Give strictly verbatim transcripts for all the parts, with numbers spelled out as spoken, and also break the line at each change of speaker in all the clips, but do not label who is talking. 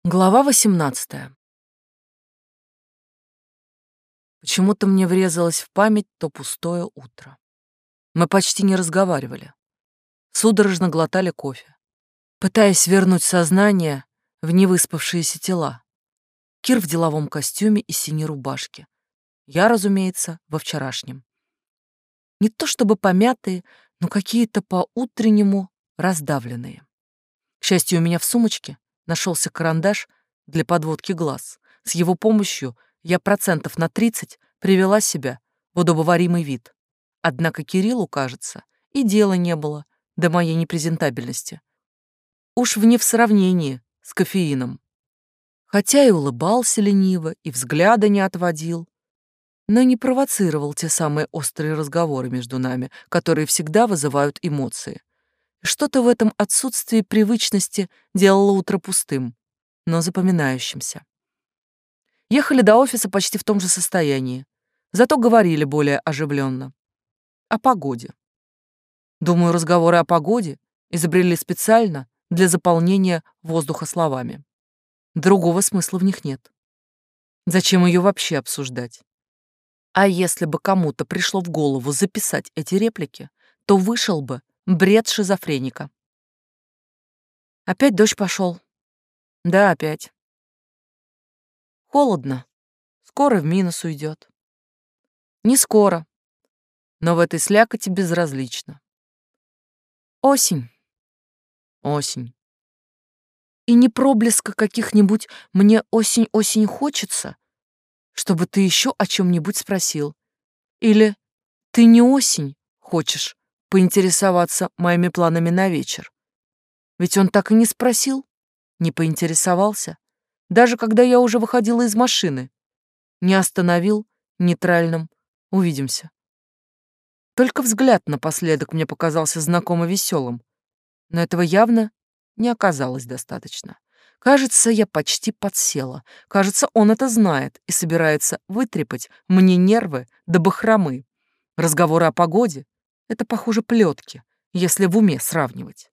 Глава восемнадцатая. Почему-то мне врезалось в память то пустое утро. Мы почти не разговаривали. Судорожно глотали кофе, пытаясь вернуть сознание в невыспавшиеся тела. Кир в деловом костюме и синей рубашке. Я, разумеется, во вчерашнем. Не то чтобы помятые, но какие-то по-утреннему раздавленные. К счастью, у меня в сумочке нашелся карандаш для подводки глаз. С его помощью я процентов на тридцать привела себя в удобоваримый вид. Однако Кириллу, кажется, и дела не было до моей непрезентабельности. Уж вне в сравнении с кофеином. Хотя и улыбался лениво, и взгляда не отводил, но не провоцировал те самые острые разговоры между нами, которые всегда вызывают эмоции. Что-то в этом отсутствии привычности делало утро пустым, но запоминающимся. Ехали до офиса почти в том же состоянии, зато говорили более оживленно. О погоде. Думаю, разговоры о погоде изобрели специально для заполнения воздуха словами. Другого смысла в них нет. Зачем ее вообще обсуждать? А если бы кому-то пришло в голову записать эти реплики, то вышел бы бред шизофреника. Опять дождь пошел. Да, опять. Холодно. Скоро в минус уйдет. Не скоро, но в этой слякоти безразлично. Осень. Осень. И не проблеска каких-нибудь «мне осень-осень хочется», чтобы ты еще о чем-нибудь спросил. Или «ты не осень хочешь поинтересоваться моими планами на вечер». Ведь он так и не спросил, не поинтересовался, даже когда я уже выходила из машины, не остановил нейтральным «увидимся». Только взгляд напоследок мне показался знакомо веселым, но этого явно не оказалось достаточно. Кажется, я почти подсела. Кажется, он это знает и собирается вытрепать мне нервы до бахромы. Разговоры о погоде — это, похоже, плетки, если в уме сравнивать.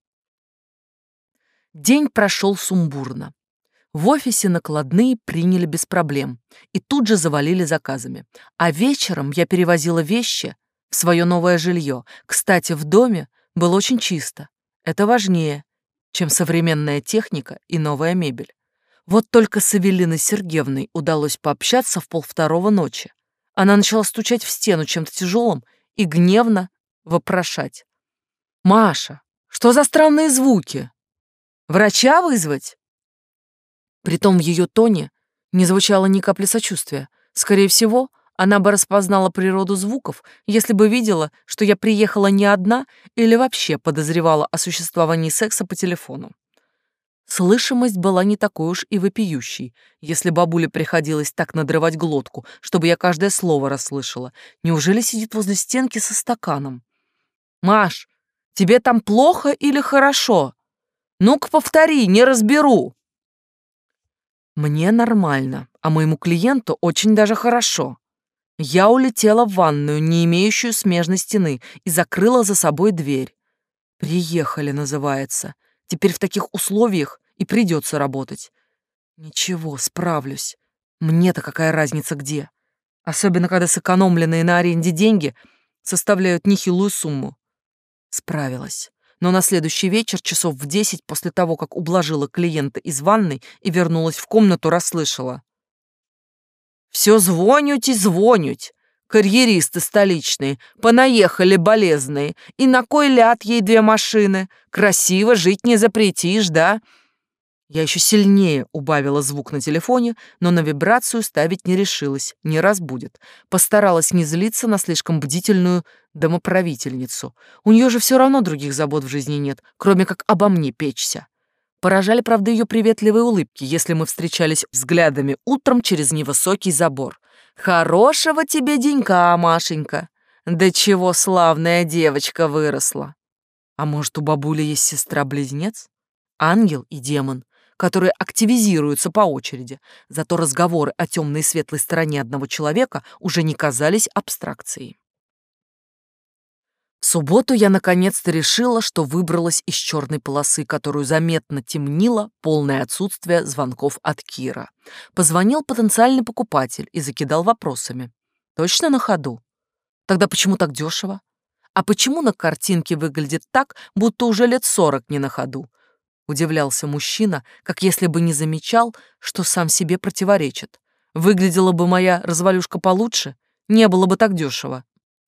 День прошел сумбурно. В офисе накладные приняли без проблем и тут же завалили заказами. А вечером я перевозила вещи в свое новое жилье. Кстати, в доме было очень чисто. Это важнее, чем современная техника и новая мебель. Вот только с Эвелиной Сергеевной удалось пообщаться в полвторого ночи. Она начала стучать в стену чем-то тяжелым и гневно вопрошать. «Маша, что за странные звуки? Врача вызвать?» Притом в ее тоне не звучало ни капли сочувствия. Скорее всего, она бы распознала природу звуков, если бы видела, что я приехала не одна или вообще подозревала о существовании секса по телефону. Слышимость была не такой уж и вопиющей, если бабуле приходилось так надрывать глотку, чтобы я каждое слово расслышала. Неужели сидит возле стенки со стаканом? «Маш, тебе там плохо или хорошо? Ну-ка повтори, не разберу». Мне нормально, а моему клиенту очень даже хорошо. Я улетела в ванную, не имеющую смежной стены, и закрыла за собой дверь. «Приехали» называется. Теперь в таких условиях и придется работать. Ничего, справлюсь. Мне-то какая разница где? Особенно, когда сэкономленные на аренде деньги составляют нехилую сумму. Справилась. Но на следующий вечер, часов в десять, после того, как ублажила клиента из ванной и вернулась в комнату, расслышала. «Все звонють и звонють. Карьеристы столичные, понаехали болезные. И на кой ляд ей две машины? Красиво жить не запретишь, да?» Я еще сильнее убавила звук на телефоне, но на вибрацию ставить не решилась, не разбудит. Постаралась не злиться на слишком бдительную домоправительницу. У нее же все равно других забот в жизни нет, кроме как обо мне печься. Поражали, правда, ее приветливые улыбки, если мы встречались взглядами утром через невысокий забор. «Хорошего тебе денька, Машенька! Да чего славная девочка выросла!» А может, у бабули есть сестра-близнец? Ангел и демон, которые активизируются по очереди. Зато разговоры о темной и светлой стороне одного человека уже не казались абстракцией. В субботу я наконец-то решила, что выбралась из черной полосы, которую заметно темнило полное отсутствие звонков от Кира. Позвонил потенциальный покупатель и закидал вопросами. Точно на ходу? Тогда почему так дешево? А почему на картинке выглядит так, будто уже лет сорок не на ходу? Удивлялся мужчина, как если бы не замечал, что сам себе противоречит. Выглядела бы моя развалюшка получше, не было бы так дешево.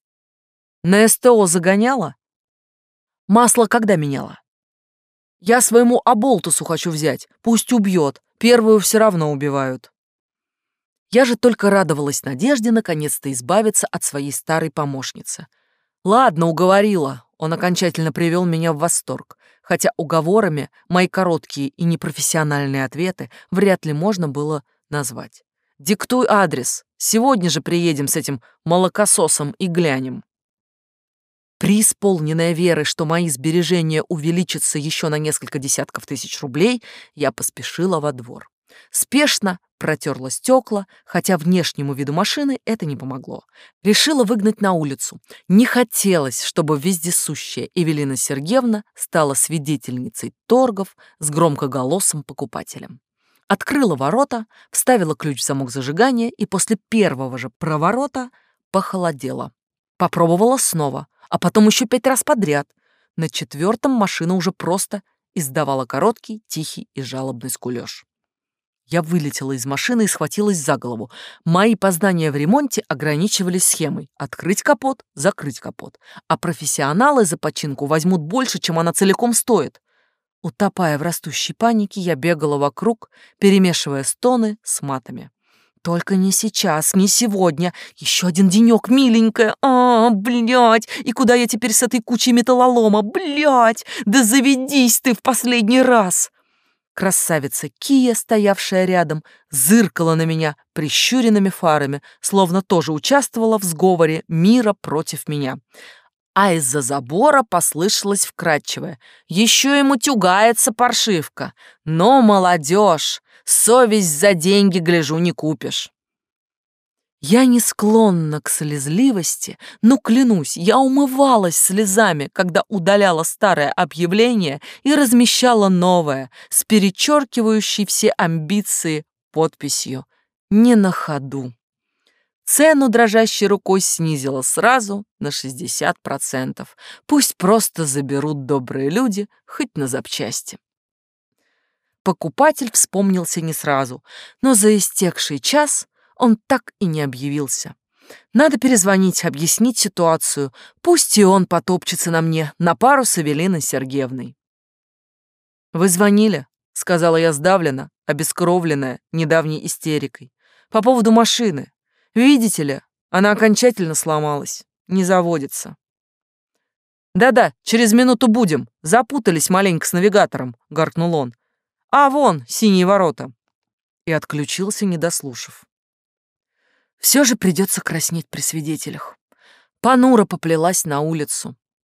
На СТО загоняла? Масло когда меняла? Я своему оболтусу хочу взять, пусть убьет, первую все равно убивают. Я же только радовалась надежде наконец-то избавиться от своей старой помощницы. Ладно, уговорила, он окончательно привел меня в восторг, хотя уговорами мои короткие и непрофессиональные ответы вряд ли можно было назвать. Диктуй адрес, сегодня же приедем с этим молокососом и глянем. Преисполненная веры, что мои сбережения увеличатся еще на несколько десятков тысяч рублей, я поспешила во двор. Спешно протерла стекла, хотя внешнему виду машины это не помогло. Решила выгнать на улицу. Не хотелось, чтобы вездесущая Эвелина Сергеевна стала свидетельницей торгов с громкоголосым покупателем. Открыла ворота, вставила ключ в замок зажигания и после первого же проворота похолодела. Попробовала снова, а потом еще пять раз подряд. На четвертом машина уже просто издавала короткий, тихий и жалобный скулёж. Я вылетела из машины и схватилась за голову. Мои познания в ремонте ограничивались схемой: открыть капот, закрыть капот. А профессионалы за починку возьмут больше, чем она целиком стоит. Утопая в растущей панике, я бегала вокруг, перемешивая стоны с матами. Только не сейчас, не сегодня. Еще один денек, миленькая. А, блядь, и куда я теперь с этой кучей металлолома? Блядь, да заведись ты в последний раз. Красавица Кия, стоявшая рядом, зыркала на меня прищуренными фарами, словно тоже участвовала в сговоре мира против меня. А из-за забора послышалось вкрадчивое: еще ему тюгается паршивка. Но молодежь, совесть за деньги, гляжу, не купишь. Я не склонна к слезливости, но, клянусь, я умывалась слезами, когда удаляла старое объявление и размещала новое, с перечеркивающей все амбиции подписью «Не на ходу». Цену дрожащей рукой снизила сразу на шестьдесят процентов. Пусть просто заберут добрые люди, хоть на запчасти. Покупатель вспомнился не сразу, но за истекший час он так и не объявился. Надо перезвонить, объяснить ситуацию. Пусть и он потопчется на мне на пару с Эвелиной Сергеевной. «Вы звонили?» — сказала я сдавленно, обескровленная недавней истерикой. «По поводу машины. Видите ли, она окончательно сломалась, не заводится». «Да-да, через минуту будем. Запутались маленько с навигатором», — гаркнул он. «А вон, синие ворота». И отключился, не дослушав. Все же придется краснеть при свидетелях. Понуро поплелась на улицу.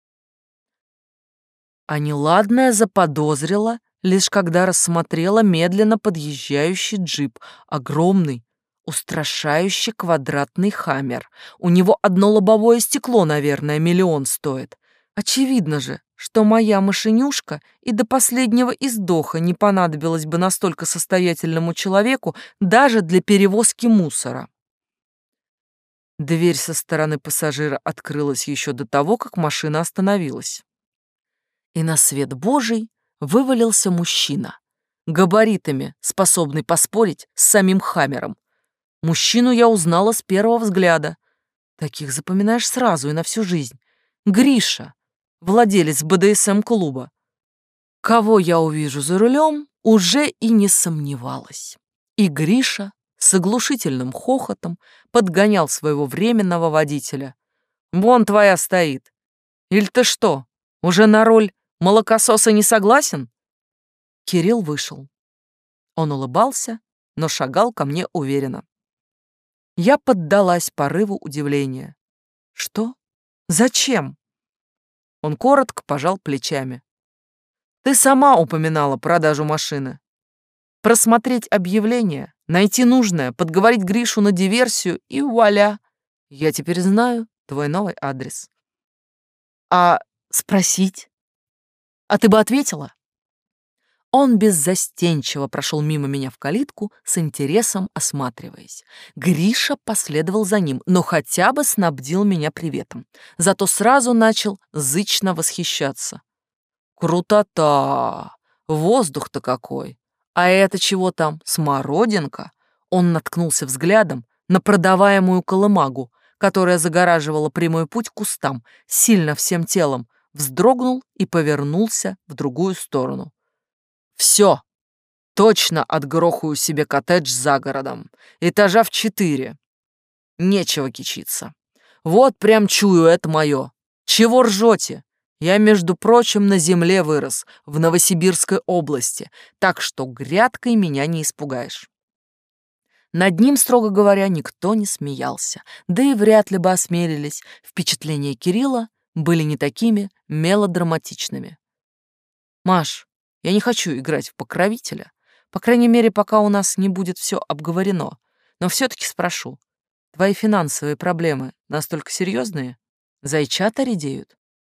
А неладное заподозрила, лишь когда рассмотрела медленно подъезжающий джип, огромный, устрашающий квадратный хаммер. У него одно лобовое стекло, наверное, миллион стоит. Очевидно же, что моя машинюшка и до последнего издоха не понадобилась бы настолько состоятельному человеку даже для перевозки мусора. Дверь со стороны пассажира открылась еще до того, как машина остановилась. И на свет Божий вывалился мужчина, габаритами способный поспорить с самим хаммером. Мужчину я узнала с первого взгляда. Таких запоминаешь сразу и на всю жизнь. Гриша, владелец бэ дэ эс эм-клуба. Кого я увижу за рулем, уже и не сомневалась. И Гриша с оглушительным хохотом подгонял своего временного водителя. «Вон твоя стоит. Иль ты что, уже на роль молокососа не согласен?» Кирилл вышел. Он улыбался, но шагал ко мне уверенно. Я поддалась порыву удивления. «Что? Зачем?» Он коротко пожал плечами. «Ты сама упоминала продажу машины. Просмотреть объявление, найти нужное, подговорить Гришу на диверсию и вуаля! Я теперь знаю твой новый адрес». А спросить? А ты бы ответила? Он беззастенчиво прошел мимо меня в калитку, с интересом осматриваясь. Гриша последовал за ним, но хотя бы снабдил меня приветом. Зато сразу начал зычно восхищаться. Крутота! Воздух-то какой! А это чего там, смородинка? Он наткнулся взглядом на продаваемую колымагу, которая загораживала прямой путь к кустам, сильно всем телом, вздрогнул и повернулся в другую сторону. Все, точно отгрохаю себе коттедж за городом. Этажа в четыре. Нечего кичиться. Вот прям чую, это мое. Чего ржете? Я, между прочим, на земле вырос, в Новосибирской области, так что грядкой меня не испугаешь. Над ним, строго говоря, никто не смеялся, да и вряд ли бы осмелились. Впечатления Кирилла были не такими мелодраматичными. «Маш, я не хочу играть в покровителя, по крайней мере, пока у нас не будет все обговорено, но все-таки спрошу, твои финансовые проблемы настолько серьезные? Зайчата редеют?»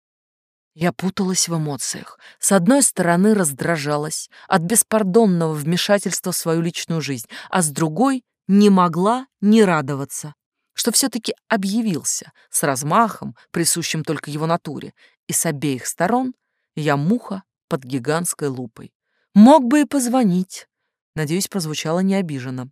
Я путалась в эмоциях. С одной стороны, раздражалась от беспардонного вмешательства в свою личную жизнь, а с другой не могла не радоваться, что все-таки объявился с размахом, присущим только его натуре, и с обеих сторон я муха под гигантской лупой. Мог бы и позвонить. Надеюсь, прозвучало необиженно.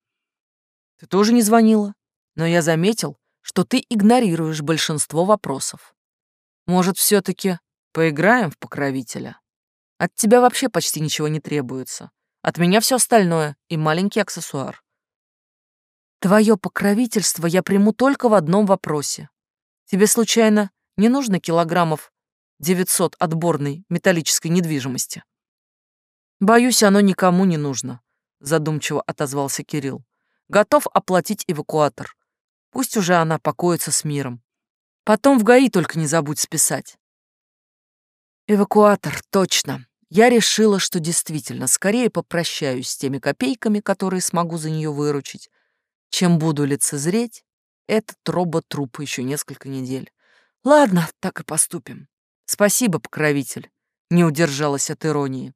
Ты тоже не звонила, но я заметил, что ты игнорируешь большинство вопросов. Может, все-таки поиграем в покровителя? От тебя вообще почти ничего не требуется. От меня все остальное и маленький аксессуар. Твое покровительство я приму только в одном вопросе. Тебе, случайно, не нужно килограммов девятьсот отборной металлической недвижимости? Боюсь, оно никому не нужно, задумчиво отозвался Кирилл. Готов оплатить эвакуатор. Пусть уже она покоится с миром. Потом в ГАИ только не забудь списать. Эвакуатор, точно. Я решила, что действительно скорее попрощаюсь с теми копейками, которые смогу за нее выручить, чем буду лицезреть этот робот-труп еще несколько недель. Ладно, так и поступим. Спасибо, покровитель. Не удержалась от иронии.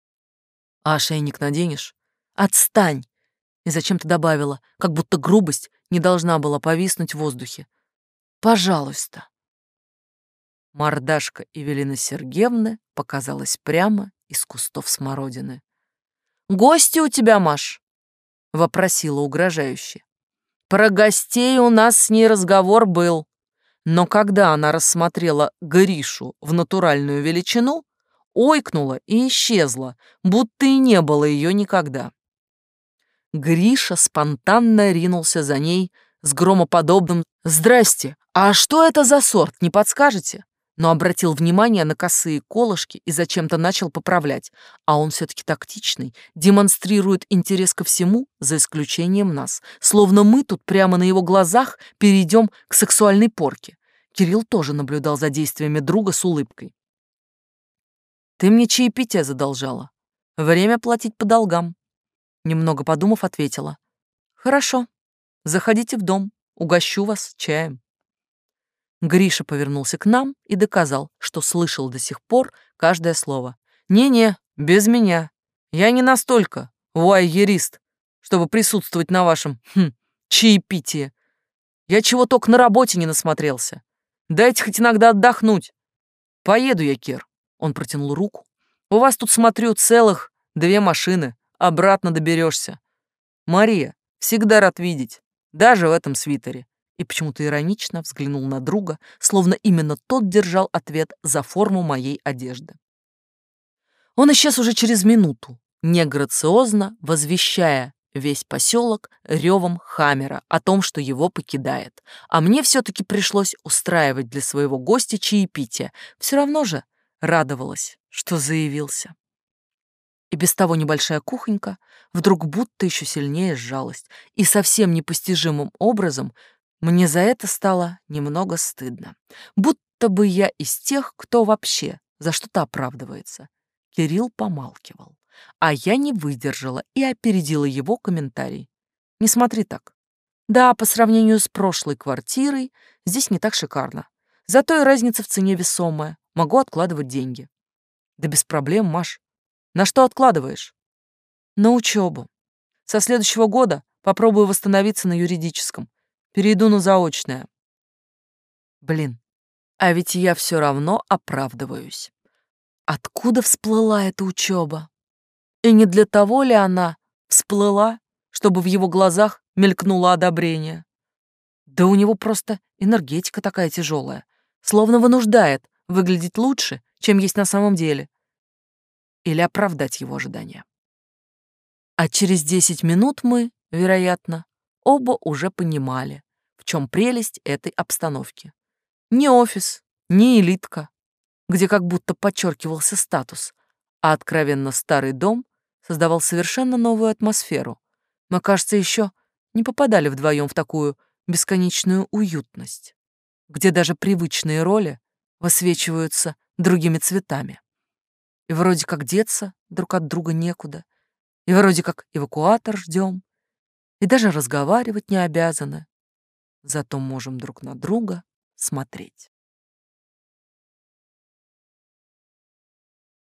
А ошейник наденешь? Отстань! И зачем-то добавила, как будто грубость не должна была повиснуть в воздухе. Пожалуйста. Мордашка Эвелины Сергеевны показалась прямо из кустов смородины. «Гости у тебя, Маш?» — вопросила угрожающе. Про гостей у нас с ней разговор был, но когда она рассмотрела Гришу в натуральную величину, ойкнула и исчезла, будто и не было ее никогда. Гриша спонтанно ринулся за ней с громоподобным «Здрасте, а что это за сорт, не подскажете?» Но обратил внимание на косые колышки и зачем-то начал поправлять, а он все-таки тактичный, демонстрирует интерес ко всему, за исключением нас, словно мы тут прямо на его глазах перейдем к сексуальной порке. Кирилл тоже наблюдал за действиями друга с улыбкой. «Ты мне чаепитие задолжала. Время платить по долгам». Немного подумав, ответила. «Хорошо, заходите в дом, угощу вас чаем». Гриша повернулся к нам и доказал, что слышал до сих пор каждое слово. «Не-не, без меня. Я не настолько вуайерист, чтобы присутствовать на вашем, хм, чаепитии. Я чего только на работе не насмотрелся. Дайте хоть иногда отдохнуть. Поеду я, Кир». Он протянул руку. «У вас тут, смотрю, целых две машины. Обратно доберешься. Мария, всегда рад видеть, даже в этом свитере». И почему-то иронично взглянул на друга, словно именно тот держал ответ за форму моей одежды. Он исчез уже через минуту, неграциозно возвещая весь поселок ревом хаммера о том, что его покидает. А мне все-таки пришлось устраивать для своего гостя чаепитие. Все равно же радовалась, что заявился. И без того небольшая кухонька вдруг будто еще сильнее сжалась, и совсем непостижимым образом мне за это стало немного стыдно. Будто бы я из тех, кто вообще за что-то оправдывается. Кирилл помалкивал, а я не выдержала и опередила его комментарий. Не смотри так. Да, по сравнению с прошлой квартирой здесь не так шикарно. Зато и разница в цене весомая. Могу откладывать деньги. Да без проблем, Маш. На что откладываешь? На учебу. Со следующего года попробую восстановиться на юридическом. Перейду на заочное. Блин, а ведь я все равно оправдываюсь. Откуда всплыла эта учеба? И не для того ли она всплыла, чтобы в его глазах мелькнуло одобрение? Да у него просто энергетика такая тяжелая, словно вынуждает выглядеть лучше, чем есть на самом деле, или оправдать его ожидания. А через десять минут мы, вероятно, оба уже понимали, в чем прелесть этой обстановки. Не офис, не элитка, где как будто подчеркивался статус, а откровенно старый дом создавал совершенно новую атмосферу. Мы, кажется, еще не попадали вдвоем в такую бесконечную уютность, где даже привычные роли высвечиваются другими цветами. И вроде как деться друг от друга некуда, и вроде как эвакуатор ждем, и даже разговаривать не обязаны, зато можем друг на друга смотреть.